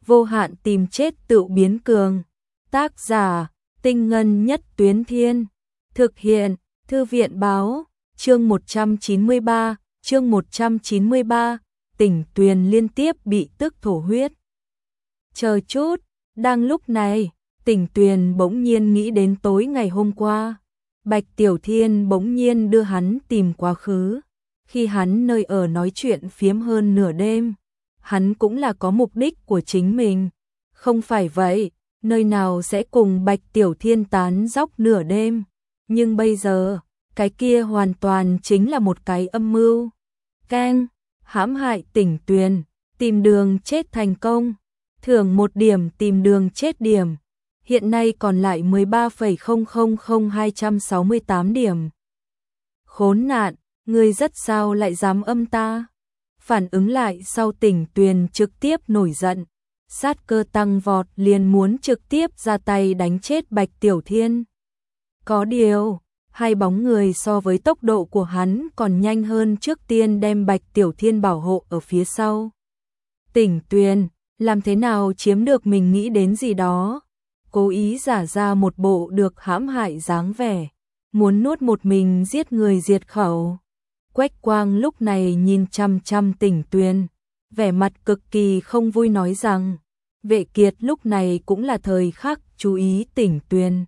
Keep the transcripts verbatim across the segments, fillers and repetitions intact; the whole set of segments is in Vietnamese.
vô hạn tìm chết tự biến cường. Tác giả, Tinh Ngân Nhất Tuyến Thiên. Thực hiện, Thư viện Báo. Chương một trăm chín mươi ba, chương một trăm chín mươi ba, Tỉnh Tuyền liên tiếp bị tức thổ huyết. Chờ chút, đang lúc này, Tỉnh Tuyền bỗng nhiên nghĩ đến tối ngày hôm qua. Bạch Tiểu Thiên bỗng nhiên đưa hắn tìm quá khứ. Khi hắn nơi ở nói chuyện phiếm hơn nửa đêm, hắn cũng là có mục đích của chính mình. Không phải vậy, nơi nào sẽ cùng Bạch Tiểu Thiên tán dóc nửa đêm. Nhưng bây giờ, cái kia hoàn toàn chính là một cái âm mưu. Keng, hãm hại Tỉnh Tuyền, tìm đường chết thành công. Thưởng một điểm tìm đường chết điểm. Hiện nay còn lại mười ba phẩy không không không hai sáu tám điểm. Khốn nạn, ngươi rất sao lại dám âm ta? Phản ứng lại sau Tỉnh Tuyền trực tiếp nổi giận. Sát cơ tăng vọt liền muốn trực tiếp ra tay đánh chết Bạch Tiểu Thiên. Có điều, hai bóng người so với tốc độ của hắn còn nhanh hơn, trước tiên đem Bạch Tiểu Thiên bảo hộ ở phía sau. Tỉnh Tuyền, làm thế nào chiếm được mình nghĩ đến gì đó? Cố ý giả ra một bộ được hãm hại dáng vẻ, muốn nuốt một mình giết người diệt khẩu. Quách Quang lúc này nhìn chăm chăm Tỉnh Tuyền, vẻ mặt cực kỳ không vui nói rằng, Vệ Kiệt lúc này cũng là thời khắc chú ý Tỉnh Tuyền.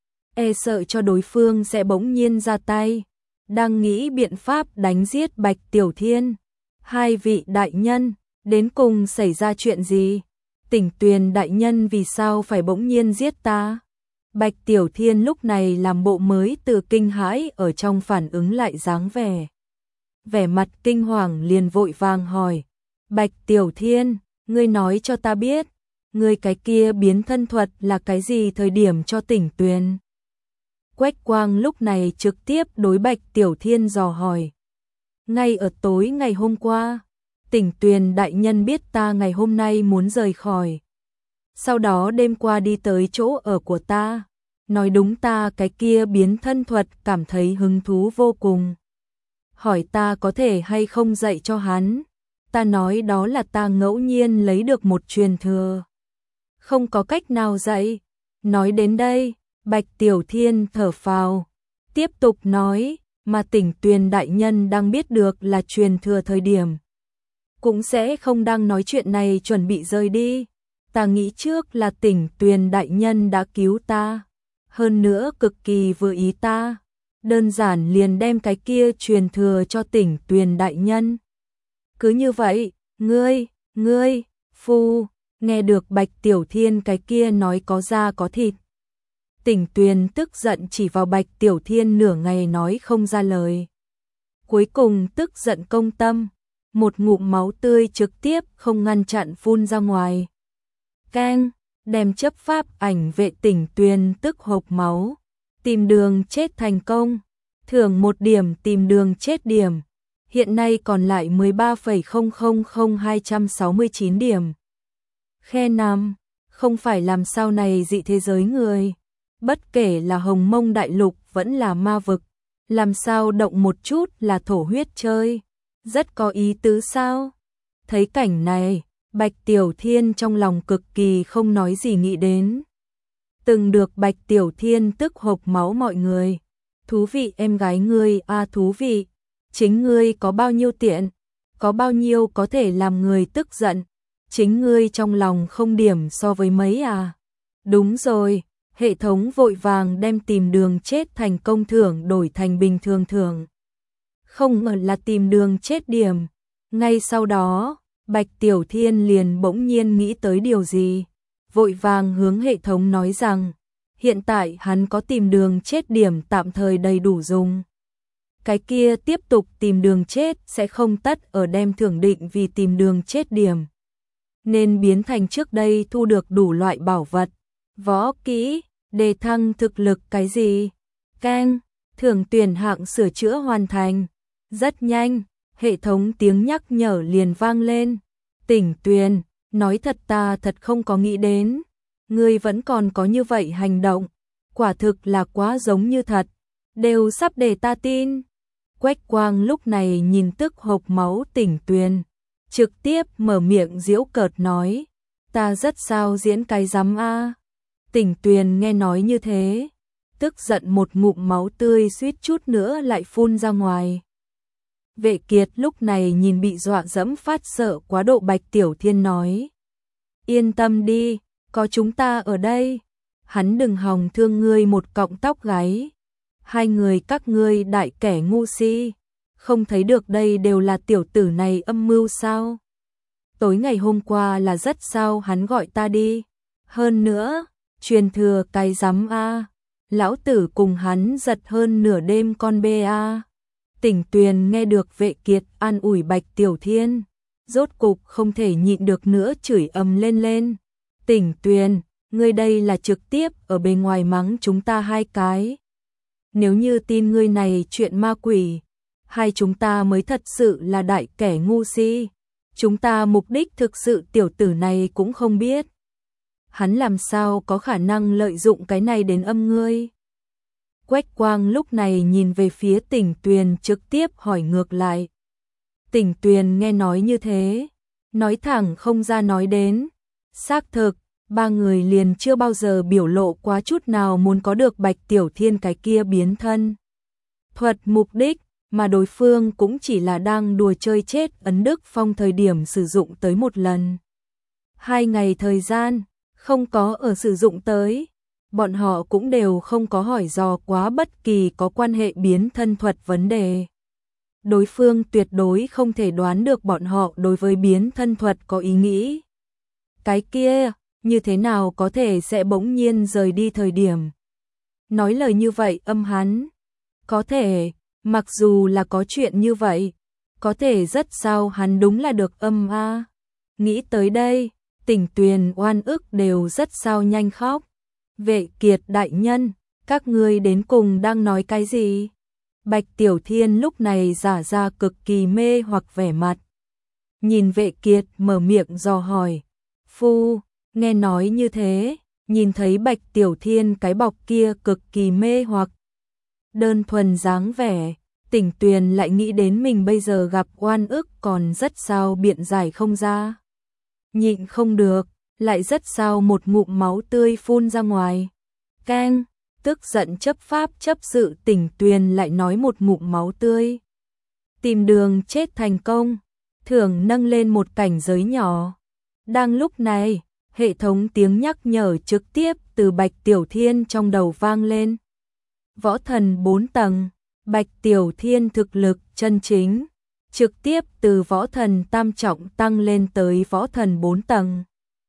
E sợ cho đối phương sẽ bỗng nhiên ra tay, đang nghĩ biện pháp đánh giết Bạch Tiểu Thiên. Hai vị đại nhân, đến cùng xảy ra chuyện gì? Tỉnh Tuyền đại nhân vì sao phải bỗng nhiên giết ta? Bạch Tiểu Thiên lúc này làm bộ mới từ kinh hãi ở trong phản ứng lại dáng vẻ. Vẻ mặt kinh hoàng liền vội vàng hỏi, Bạch Tiểu Thiên, ngươi nói cho ta biết, ngươi cái kia biến thân thuật là cái gì thời điểm cho Tỉnh Tuyền? Quách Quang lúc này trực tiếp đối Bạch Tiểu Thiên dò hỏi. Ngay ở tối ngày hôm qua, Tỉnh Tuyền đại nhân biết ta ngày hôm nay muốn rời khỏi. Sau đó đêm qua đi tới chỗ ở của ta, nói đúng ta cái kia biến thân thuật cảm thấy hứng thú vô cùng. Hỏi ta có thể hay không dạy cho hắn. Ta nói đó là ta ngẫu nhiên lấy được một truyền thừa, không có cách nào dạy. Nói đến đây, Bạch Tiểu Thiên thở phào, tiếp tục nói, mà Tỉnh Tuyền đại nhân đang biết được là truyền thừa thời điểm, cũng sẽ không đang nói chuyện này chuẩn bị rời đi. Ta nghĩ trước là Tỉnh Tuyền đại nhân đã cứu ta, hơn nữa cực kỳ vừa ý ta, đơn giản liền đem cái kia truyền thừa cho Tỉnh Tuyền đại nhân. Cứ như vậy, ngươi, ngươi, phu, nghe được Bạch Tiểu Thiên cái kia nói có da có thịt. Tỉnh Tuyền tức giận chỉ vào Bạch Tiểu Thiên nửa ngày nói không ra lời. Cuối cùng tức giận công tâm, một ngụm máu tươi trực tiếp không ngăn chặn phun ra ngoài. Keng, đem chấp pháp ảnh vệ Tỉnh Tuyền tức hộc máu. Tìm đường chết thành công, thưởng một điểm tìm đường chết điểm. Hiện nay còn lại mười ba phẩy không không không hai sáu chín điểm. Khe năm, không phải làm sao này dị thế giới người, bất kể là Hồng Mông Đại Lục vẫn là ma vực, làm sao động một chút là thổ huyết chơi, rất có ý tứ sao? Thấy cảnh này, Bạch Tiểu Thiên trong lòng cực kỳ không nói gì nghĩ đến. Từng được Bạch Tiểu Thiên tức hộc máu mọi người. Thú vị em gái ngươi a thú vị. Chính ngươi có bao nhiêu tiện, có bao nhiêu có thể làm người tức giận. Chính ngươi trong lòng không điểm so với mấy à. Đúng rồi, hệ thống vội vàng đem tìm đường chết thành công thưởng đổi thành bình thường thưởng. Không ngờ là tìm đường chết điểm. Ngay sau đó, Bạch Tiểu Thiên liền bỗng nhiên nghĩ tới điều gì. Vội vàng hướng hệ thống nói rằng, hiện tại hắn có tìm đường chết điểm tạm thời đầy đủ dùng. Cái kia tiếp tục tìm đường chết sẽ không tất ở đem thưởng định vì tìm đường chết điểm, nên biến thành trước đây thu được đủ loại bảo vật, võ kỹ, đề thăng thực lực cái gì. Keng, thưởng tuyển hạng sửa chữa hoàn thành. Rất nhanh, hệ thống tiếng nhắc nhở liền vang lên. Tỉnh Tuyền, nói thật ta thật không có nghĩ đến, ngươi vẫn còn có như vậy hành động, quả thực là quá giống như thật, đều sắp để ta tin. Quách Quang lúc này nhìn tức hộc máu Tỉnh Tuyền, trực tiếp mở miệng giễu cợt nói, Ta rất sao diễn cái rắm a. Tỉnh Tuyền nghe nói như thế, tức giận một ngụm máu tươi suýt chút nữa lại phun ra ngoài. Vệ Kiệt lúc này nhìn bị dọa dẫm phát sợ quá độ Bạch Tiểu Thiên nói. Yên tâm đi, có chúng ta ở đây. Hắn đừng hòng thương ngươi một cọng tóc gáy. Hai người các ngươi đại kẻ ngu si, không thấy được đây đều là tiểu tử này âm mưu sao? Tối ngày hôm qua là rất sao hắn gọi ta đi. Hơn nữa, truyền thừa cái rắm a. Lão tử cùng hắn giật hơn nửa đêm con bê a. Tỉnh Tuyền nghe được Vệ Kiệt an ủi Bạch Tiểu Thiên, rốt cục không thể nhịn được nữa chửi ầm lên lên. Tỉnh Tuyền, ngươi đây là trực tiếp ở bên ngoài mắng chúng ta hai cái. Nếu như tin ngươi này chuyện ma quỷ, hai chúng ta mới thật sự là đại kẻ ngu si. Chúng ta mục đích thực sự tiểu tử này cũng không biết. Hắn làm sao có khả năng lợi dụng cái này đến âm ngươi. Quách Quang lúc này nhìn về phía Tỉnh Tuyền trực tiếp hỏi ngược lại. Tỉnh Tuyền nghe nói như thế, nói thẳng không ra nói đến. Xác thực, ba người liền chưa bao giờ biểu lộ quá chút nào muốn có được Bạch Tiểu Thiên cái kia biến thân thuật mục đích, mà đối phương cũng chỉ là đang đùa chơi chết Ấn Đức Phong thời điểm sử dụng tới một lần. Hai ngày thời gian, không có ở sử dụng tới. Bọn họ cũng đều không có hỏi dò quá bất kỳ có quan hệ biến thân thuật vấn đề. Đối phương tuyệt đối không thể đoán được bọn họ đối với biến thân thuật có ý nghĩ. Cái kia, như thế nào có thể sẽ bỗng nhiên rời đi thời điểm. Nói lời như vậy âm hắn. Có thể, mặc dù là có chuyện như vậy, có thể rất sao hắn đúng là được âm a. Nghĩ tới đây, Tỉnh Tuyền oan ức đều rất sao nhanh khóc. Vệ Kiệt đại nhân, các ngươi đến cùng đang nói cái gì? Bạch Tiểu Thiên lúc này giả ra cực kỳ mê hoặc vẻ mặt. Nhìn Vệ Kiệt mở miệng dò hỏi. Phu, nghe nói như thế, nhìn thấy Bạch Tiểu Thiên cái bọc kia cực kỳ mê hoặc. Đơn thuần dáng vẻ, Tỉnh Tuyền lại nghĩ đến mình bây giờ gặp oan ức còn rất sao biện giải không ra. Nhịn không được, lại rất sao một ngụm máu tươi phun ra ngoài. Keng, tức giận chấp pháp chấp sự Tỉnh Tuyền lại nói một ngụm máu tươi. Tìm đường chết thành công, thưởng nâng lên một cảnh giới nhỏ. Đang lúc này, hệ thống tiếng nhắc nhở trực tiếp từ Bạch Tiểu Thiên trong đầu vang lên. Võ thần bốn tầng, Bạch Tiểu Thiên thực lực chân chính, trực tiếp từ võ thần tam trọng tăng lên tới võ thần bốn tầng.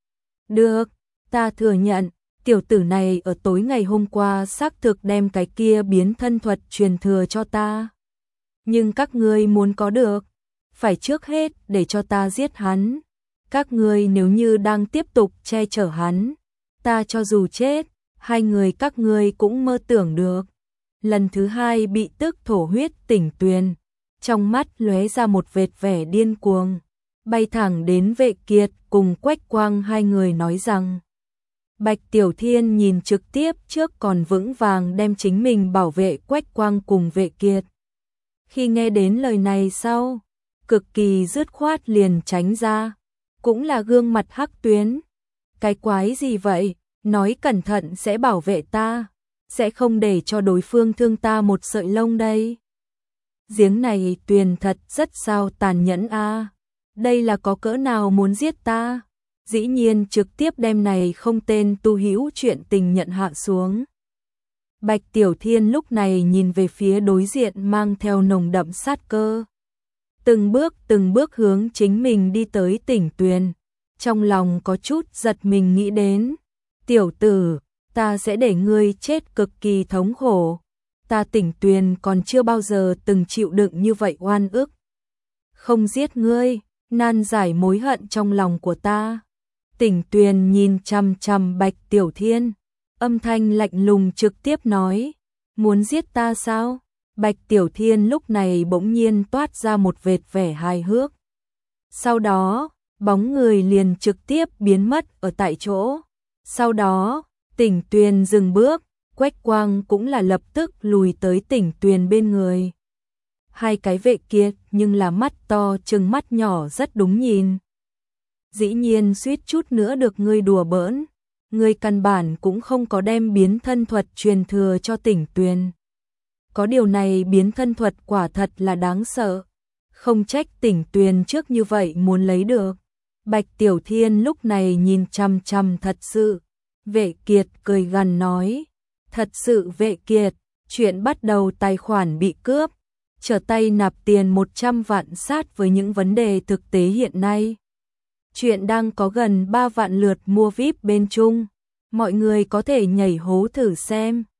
Được, ta thừa nhận, tiểu tử này ở tối ngày hôm qua xác thực đem cái kia biến thân thuật truyền thừa cho ta. Nhưng các ngươi muốn có được, phải trước hết để cho ta giết hắn. Các ngươi nếu như đang tiếp tục che chở hắn, ta cho dù chết, hai người các ngươi cũng mơ tưởng được. Lần thứ hai bị tức thổ huyết Tỉnh Tuyền, trong mắt lóe ra một vệt vẻ điên cuồng, bay thẳng đến Vệ Kiệt cùng Quách Quang hai người nói rằng. Bạch Tiểu Thiên nhìn trực tiếp trước còn vững vàng đem chính mình bảo vệ Quách Quang cùng Vệ Kiệt. Khi nghe đến lời này sau, cực kỳ dứt khoát liền tránh ra, cũng là gương mặt hắc tuyến. Cái quái gì vậy, nói cẩn thận sẽ bảo vệ ta, sẽ không để cho đối phương thương ta một sợi lông đây. Giếng này Tuyền thật rất sao tàn nhẫn a. Đây là có cỡ nào muốn giết ta, dĩ nhiên trực tiếp đem này không tên tu hữu chuyện tình nhận hạ xuống. Bạch Tiểu Thiên lúc này nhìn về phía đối diện mang theo nồng đậm sát cơ. Từng bước từng bước hướng chính mình đi tới Tỉnh Tuyền, trong lòng có chút giật mình nghĩ đến. Tiểu tử, ta sẽ để ngươi chết cực kỳ thống khổ. Ta Tỉnh Tuyền còn chưa bao giờ từng chịu đựng như vậy oan ức. Không giết ngươi, nan giải mối hận trong lòng của ta. Tỉnh Tuyền nhìn chằm chằm Bạch Tiểu Thiên, âm thanh lạnh lùng trực tiếp nói. Muốn giết ta sao? Bạch Tiểu Thiên lúc này bỗng nhiên toát ra một vệt vẻ hài hước. Sau đó, bóng người liền trực tiếp biến mất ở tại chỗ. Sau đó, Tỉnh Tuyền dừng bước, Quách Quang cũng là lập tức lùi tới Tỉnh Tuyền bên người. Hai cái Vệ Kiệt nhưng là mắt to trừng mắt nhỏ rất đúng nhìn. dĩ nhiên suýt chút nữa được ngươi đùa bỡn. Ngươi căn bản cũng không có đem biến thân thuật truyền thừa cho Tỉnh Tuyền. Có điều này biến thân thuật quả thật là đáng sợ. Không trách Tỉnh Tuyền trước như vậy muốn lấy được. Bạch Tiểu Thiên lúc này nhìn chằm chằm thật sự. Vệ Kiệt cười gằn nói. Thật sự Vệ Kiệt, chuyện bắt đầu tài khoản bị cướp. Trở tay nạp tiền một trăm vạn sát với những vấn đề thực tế hiện nay. Chuyện đang có gần ba vạn lượt mua vi ai pi bên Trung. Mọi người có thể nhảy hố thử xem.